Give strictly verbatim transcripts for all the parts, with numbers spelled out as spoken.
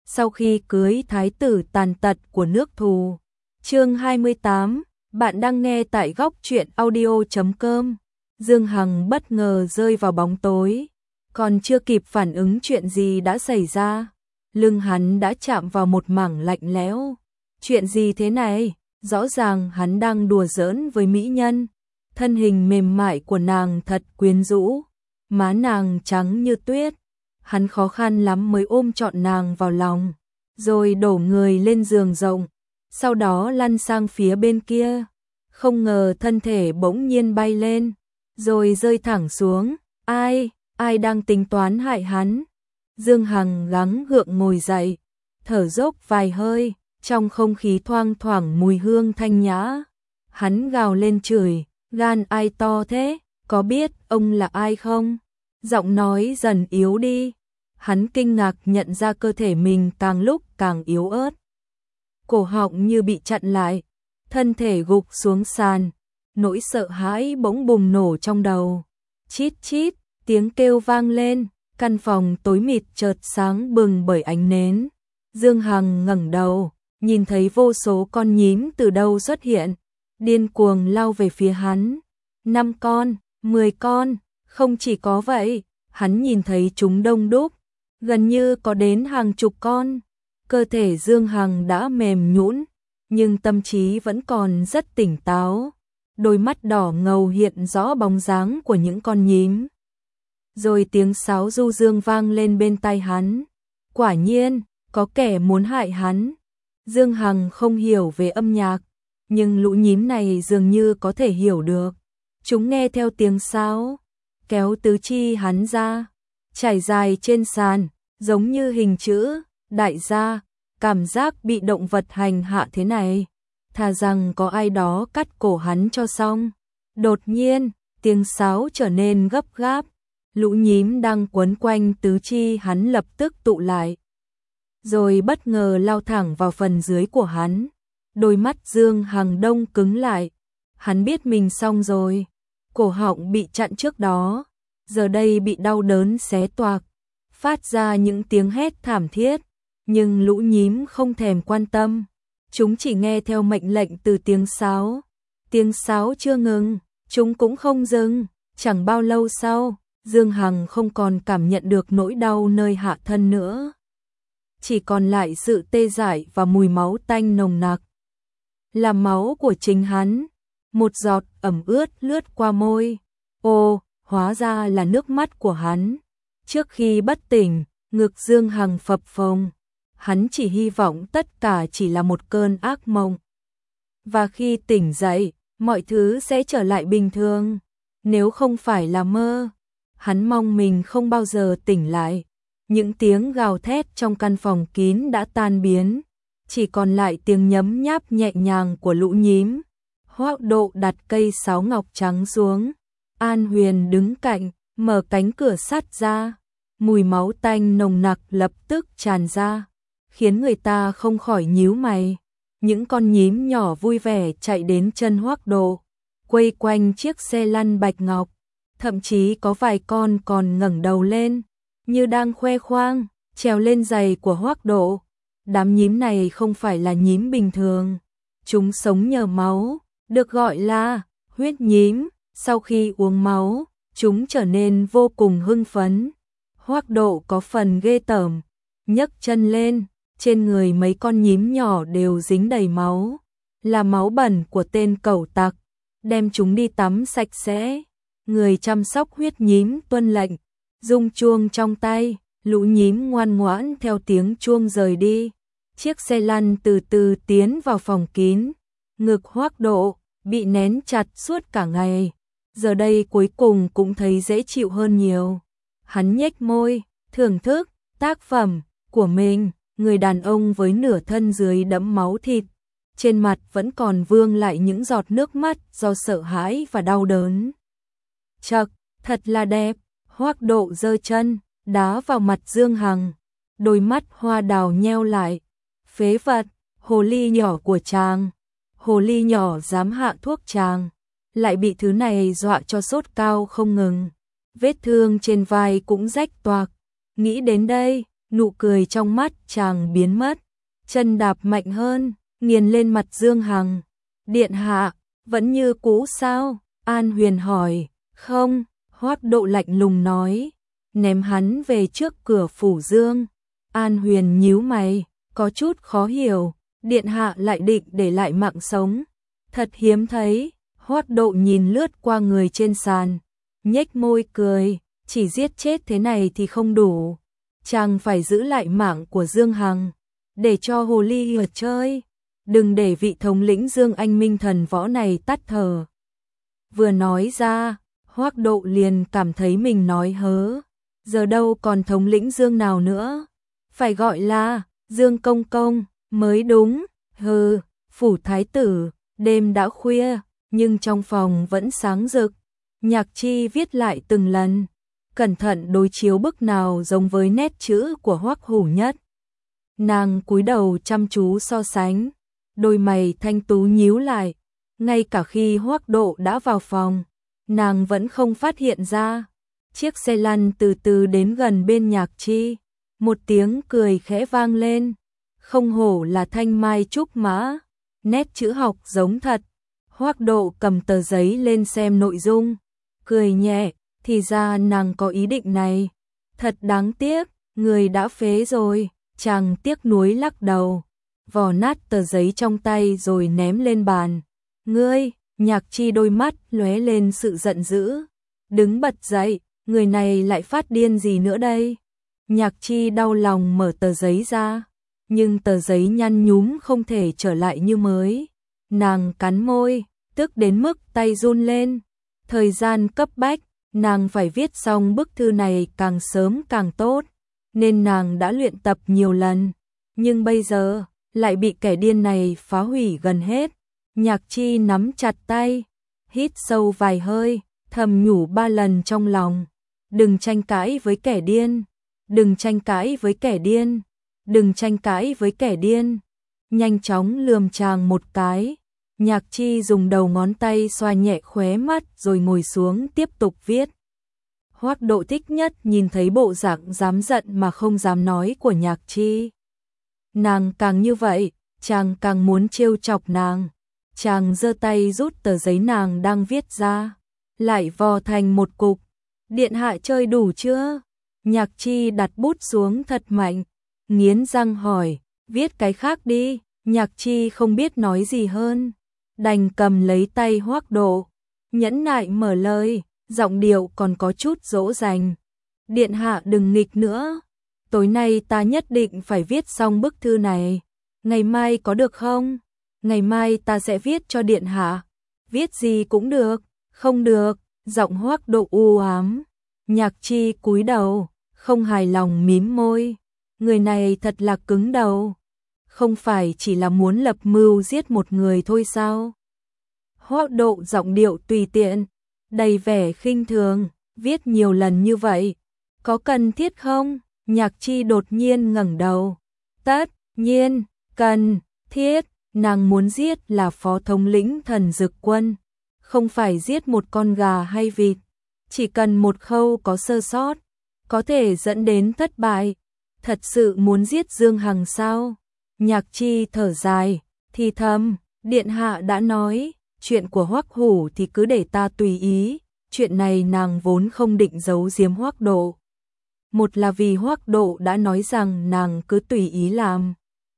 sau khi cưới thái tử tàn tật của nước thù. Chương hai mươi tám, bạn đang nghe tại góc truyện audio chấm com. Dương Hằng bất ngờ rơi vào bóng tối, còn chưa kịp phản ứng chuyện gì đã xảy ra, lưng hắn đã chạm vào một mảng lạnh lẽo. Chuyện gì thế này? Rõ ràng hắn đang đùa giỡn với mỹ nhân. Thân hình mềm mại của nàng thật quyến rũ, má nàng trắng như tuyết. Hắn khó khăn lắm mới ôm trọn nàng vào lòng, rồi đổ người lên giường rộng, sau đó lăn sang phía bên kia. Không ngờ thân thể bỗng nhiên bay lên, rồi rơi thẳng xuống. Ai, ai đang tính toán hại hắn? Dương Hằng gắng gượng ngồi dậy, thở dốc vài hơi, trong không khí thoang thoảng mùi hương thanh nhã. Hắn gào lên chửi, gan ai to thế, có biết ông là ai không? Giọng nói dần yếu đi. Hắn kinh ngạc nhận ra cơ thể mình càng lúc càng yếu ớt. Cổ họng như bị chặn lại, thân thể gục xuống sàn, nỗi sợ hãi bỗng bùng nổ trong đầu. Chít chít, tiếng kêu vang lên, căn phòng tối mịt chợt sáng bừng bởi ánh nến. Dương Hằng ngẩng đầu, nhìn thấy vô số con nhím từ đâu xuất hiện, điên cuồng lao về phía hắn. Năm con, mười con, không chỉ có vậy, hắn nhìn thấy chúng đông đúc, gần như có đến hàng chục con. Cơ thể Dương Hằng đã mềm nhũn, nhưng tâm trí vẫn còn rất tỉnh táo. Đôi mắt đỏ ngầu hiện rõ bóng dáng của những con nhím. Rồi tiếng sáo du dương vang lên bên tai hắn. Quả nhiên, có kẻ muốn hại hắn. Dương Hằng không hiểu về âm nhạc, nhưng lũ nhím này dường như có thể hiểu được. Chúng nghe theo tiếng sáo, kéo tứ chi hắn ra, trải dài trên sàn, giống như hình chữ. Đại gia, cảm giác bị động vật hành hạ thế này, thà rằng có ai đó cắt cổ hắn cho xong. Đột nhiên, tiếng sáo trở nên gấp gáp, lũ nhím đang quấn quanh tứ chi hắn lập tức tụ lại, rồi bất ngờ lao thẳng vào phần dưới của hắn. Đôi mắt Dương Hằng đông cứng lại, hắn biết mình xong rồi. Cổ họng bị chặn trước đó, giờ đây bị đau đớn xé toạc, phát ra những tiếng hét thảm thiết. Nhưng lũ nhím không thèm quan tâm, chúng chỉ nghe theo mệnh lệnh từ tiếng sáo. Tiếng sáo chưa ngừng, chúng cũng không dừng. Chẳng bao lâu sau, Dương Hằng không còn cảm nhận được nỗi đau nơi hạ thân nữa, chỉ còn lại sự tê dại và mùi máu tanh nồng nặc. Là máu của chính hắn. Một giọt ẩm ướt lướt qua môi. Ô, hóa ra là nước mắt của hắn. Trước khi bất tỉnh, ngực Dương Hằng phập phồng. Hắn chỉ hy vọng tất cả chỉ là một cơn ác mộng, và khi tỉnh dậy, mọi thứ sẽ trở lại bình thường. Nếu không phải là mơ, hắn mong mình không bao giờ tỉnh lại. Những tiếng gào thét trong căn phòng kín đã tan biến, chỉ còn lại tiếng nhấm nháp nhẹ nhàng của lũ nhím. Hoắc Độ đặt cây sáo ngọc trắng xuống. An Huyền đứng cạnh, mở cánh cửa sắt ra. Mùi máu tanh nồng nặc lập tức tràn ra, khiến người ta không khỏi nhíu mày. Những con nhím nhỏ vui vẻ chạy đến chân Hoắc Độ, quây quanh chiếc xe lăn bạch ngọc. Thậm chí có vài con còn ngẩng đầu lên, như đang khoe khoang, trèo lên giày của Hoắc Độ. Đám nhím này không phải là nhím bình thường. Chúng sống nhờ máu, được gọi là huyết nhím. Sau khi uống máu, chúng trở nên vô cùng hưng phấn. Hoắc Độ có phần ghê tởm, nhấc chân lên, trên người mấy con nhím nhỏ đều dính đầy máu, là máu bẩn của tên cẩu tặc, đem chúng đi tắm sạch sẽ. Người chăm sóc huyết nhím tuân lệnh, rung chuông trong tay, lũ nhím ngoan ngoãn theo tiếng chuông rời đi. Chiếc xe lăn từ từ tiến vào phòng kín. Ngực Hoắc Độ bị nén chặt suốt cả ngày, giờ đây cuối cùng cũng thấy dễ chịu hơn nhiều. Hắn nhếch môi, thưởng thức tác phẩm của mình. Người đàn ông với nửa thân dưới đẫm máu thịt, trên mặt vẫn còn vương lại những giọt nước mắt do sợ hãi và đau đớn. Chậc, thật là đẹp. Hoắc Độ giơ chân đá vào mặt Dương Hằng, đôi mắt hoa đào nheo lại. Phế vật, hồ ly nhỏ của chàng, hồ ly nhỏ dám hạ thuốc chàng, lại bị thứ này dọa cho sốt cao không ngừng. Vết thương trên vai cũng rách toạc. Nghĩ đến đây, nụ cười trong mắt chàng biến mất, chân đạp mạnh hơn, nghiền lên mặt Dương Hằng. Điện hạ, vẫn như cũ sao? An Huyền hỏi. Không, Hoắc Độ lạnh lùng nói, ném hắn về trước cửa phủ Dương. An Huyền nhíu mày, có chút khó hiểu, điện hạ lại định để lại mạng sống. Thật hiếm thấy. Hoắc Độ nhìn lướt qua người trên sàn, nhếch môi cười, chỉ giết chết thế này thì không đủ. Chàng phải giữ lại mạng của Dương Hằng, để cho hồ ly hìa chơi, đừng để vị thống lĩnh Dương Anh Minh thần võ này tắt thở. Vừa nói ra, Hoắc Độ liền cảm thấy mình nói hớ, giờ đâu còn thống lĩnh Dương nào nữa, phải gọi là Dương Công Công mới đúng. Hừ, phủ thái tử, đêm đã khuya, nhưng trong phòng vẫn sáng rực. Nhạc Chi viết lại từng lần, cẩn thận đối chiếu bức nào giống với nét chữ của Hoắc Hủ nhất. Nàng cúi đầu chăm chú so sánh, đôi mày thanh tú nhíu lại, ngay cả khi Hoắc Độ đã vào phòng, nàng vẫn không phát hiện ra. Chiếc xe lăn từ từ đến gần bên Nhạc Chi, một tiếng cười khẽ vang lên, không hổ là thanh mai trúc mã, nét chữ học giống thật. Hoắc Độ cầm tờ giấy lên xem nội dung, cười nhẹ, thì ra nàng có ý định này. Thật đáng tiếc, người đã phế rồi. Chàng tiếc nuối lắc đầu, vò nát tờ giấy trong tay rồi ném lên bàn. Ngươi, Nhạc Chi đôi mắt lóe lên sự giận dữ, đứng bật dậy, người này lại phát điên gì nữa đây? Nhạc Chi đau lòng mở tờ giấy ra, nhưng tờ giấy nhăn nhúm không thể trở lại như mới. Nàng cắn môi, tức đến mức tay run lên. Thời gian cấp bách, nàng phải viết xong bức thư này càng sớm càng tốt, nên nàng đã luyện tập nhiều lần, nhưng bây giờ lại bị kẻ điên này phá hủy gần hết. Nhạc Chi nắm chặt tay, hít sâu vài hơi, thầm nhủ ba lần trong lòng, đừng tranh cãi với kẻ điên, đừng tranh cãi với kẻ điên, đừng tranh cãi với kẻ điên. Nhanh chóng lườm chàng một cái, Nhạc Chi dùng đầu ngón tay xoa nhẹ khóe mắt rồi ngồi xuống tiếp tục viết. Hoắc Độ thích nhất nhìn thấy bộ dạng dám giận mà không dám nói của Nhạc Chi. Nàng càng như vậy, chàng càng muốn trêu chọc nàng. Chàng giơ tay rút tờ giấy nàng đang viết ra, lại vò thành một cục. Điện hạ chơi đủ chưa? Nhạc Chi đặt bút xuống thật mạnh, nghiến răng hỏi, viết cái khác đi. Nhạc Chi không biết nói gì hơn, đành cầm lấy tay Hoắc Độ, nhẫn nại mở lời, giọng điệu còn có chút dỗ dành. Điện hạ đừng nghịch nữa, tối nay ta nhất định phải viết xong bức thư này. Ngày mai có được không? Ngày mai ta sẽ viết cho điện hạ. Viết gì cũng được. Không được, giọng Hoắc Độ u ám. Nhạc Chi cúi đầu, không hài lòng mím môi. Người này thật là cứng đầu. Không phải chỉ là muốn lập mưu giết một người thôi sao? Hoắc Độ giọng điệu tùy tiện, đầy vẻ khinh thường, viết nhiều lần như vậy, có cần thiết không? Nhạc Chi đột nhiên ngẩng đầu. Tất nhiên, cần thiết, nàng muốn giết là phó thống lĩnh Thần Dực Quân, không phải giết một con gà hay vịt, chỉ cần một khâu có sơ sót, có thể dẫn đến thất bại. Thật sự muốn giết Dương Hằng sao? Nhạc Chi thở dài, thì thầm, điện hạ đã nói, chuyện của Hoắc Hủ thì cứ để ta tùy ý, chuyện này nàng vốn không định giấu giếm Hoắc Độ. Một là vì Hoắc Độ đã nói rằng nàng cứ tùy ý làm.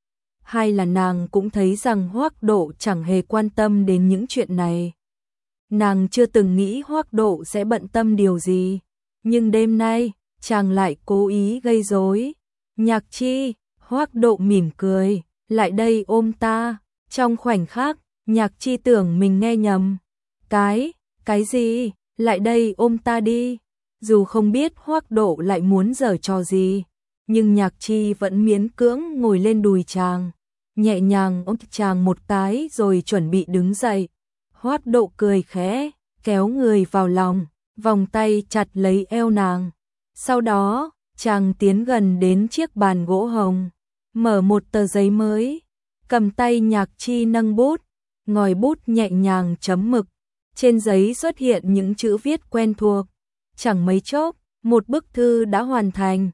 Hai là nàng cũng thấy rằng Hoắc Độ chẳng hề quan tâm đến những chuyện này. Nàng chưa từng nghĩ Hoắc Độ sẽ bận tâm điều gì, nhưng đêm nay, chàng lại cố ý gây rối. Nhạc Chi, Hoắc Độ mỉm cười, lại đây ôm ta. Trong khoảnh khắc, Nhạc Chi tưởng mình nghe nhầm. Cái, cái gì? Lại đây ôm ta đi. Dù không biết Hoắc Độ lại muốn giở trò gì, nhưng Nhạc Chi vẫn miễn cưỡng ngồi lên đùi chàng, nhẹ nhàng ôm chàng một cái rồi chuẩn bị đứng dậy. Hoắc Độ cười khẽ, kéo người vào lòng, vòng tay chặt lấy eo nàng. Sau đó, chàng tiến gần đến chiếc bàn gỗ hồng, mở một tờ giấy mới, cầm tay Nhạc Chi nâng bút, ngòi bút nhẹ nhàng chấm mực. Trên giấy xuất hiện những chữ viết quen thuộc. Chẳng mấy chốc, một bức thư đã hoàn thành.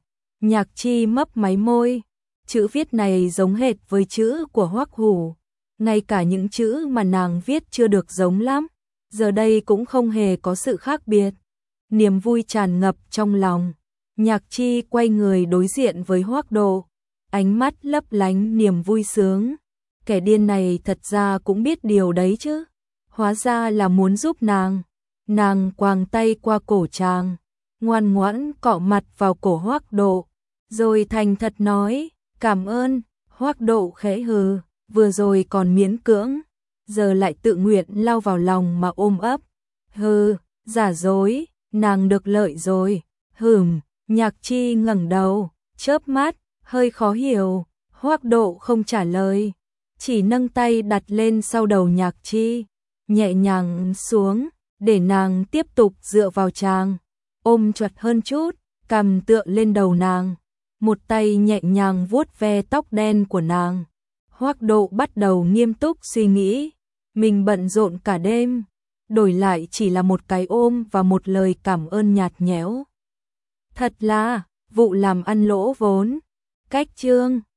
Nhạc Chi mấp máy môi, chữ viết này giống hệt với chữ của Hoắc Hủ, ngay cả những chữ mà nàng viết chưa được giống lắm, giờ đây cũng không hề có sự khác biệt. Niềm vui tràn ngập trong lòng, Nhạc Chi quay người đối diện với Hoắc Độ, ánh mắt lấp lánh niềm vui sướng. Kẻ điên này thật ra cũng biết điều đấy chứ, hóa ra là muốn giúp nàng. Nàng quàng tay qua cổ chàng, ngoan ngoãn cọ mặt vào cổ Hoắc Độ, rồi thành thật nói, cảm ơn. Hoắc Độ khẽ hừ, vừa rồi còn miễn cưỡng, giờ lại tự nguyện lao vào lòng mà ôm ấp. Hừ, giả dối, nàng được lợi rồi. Hừm, Nhạc Chi ngẩng đầu, chớp mắt, hơi khó hiểu. Hoắc Độ không trả lời, chỉ nâng tay đặt lên sau đầu Nhạc Chi, nhẹ nhàng xuống, để nàng tiếp tục dựa vào chàng, ôm chặt hơn chút, cằm tựa lên đầu nàng, một tay nhẹ nhàng vuốt ve tóc đen của nàng. Hoắc Độ bắt đầu nghiêm túc suy nghĩ, mình bận rộn cả đêm, đổi lại chỉ là một cái ôm và một lời cảm ơn nhạt nhẽo. Thật là vụ làm ăn lỗ vốn. Cách chương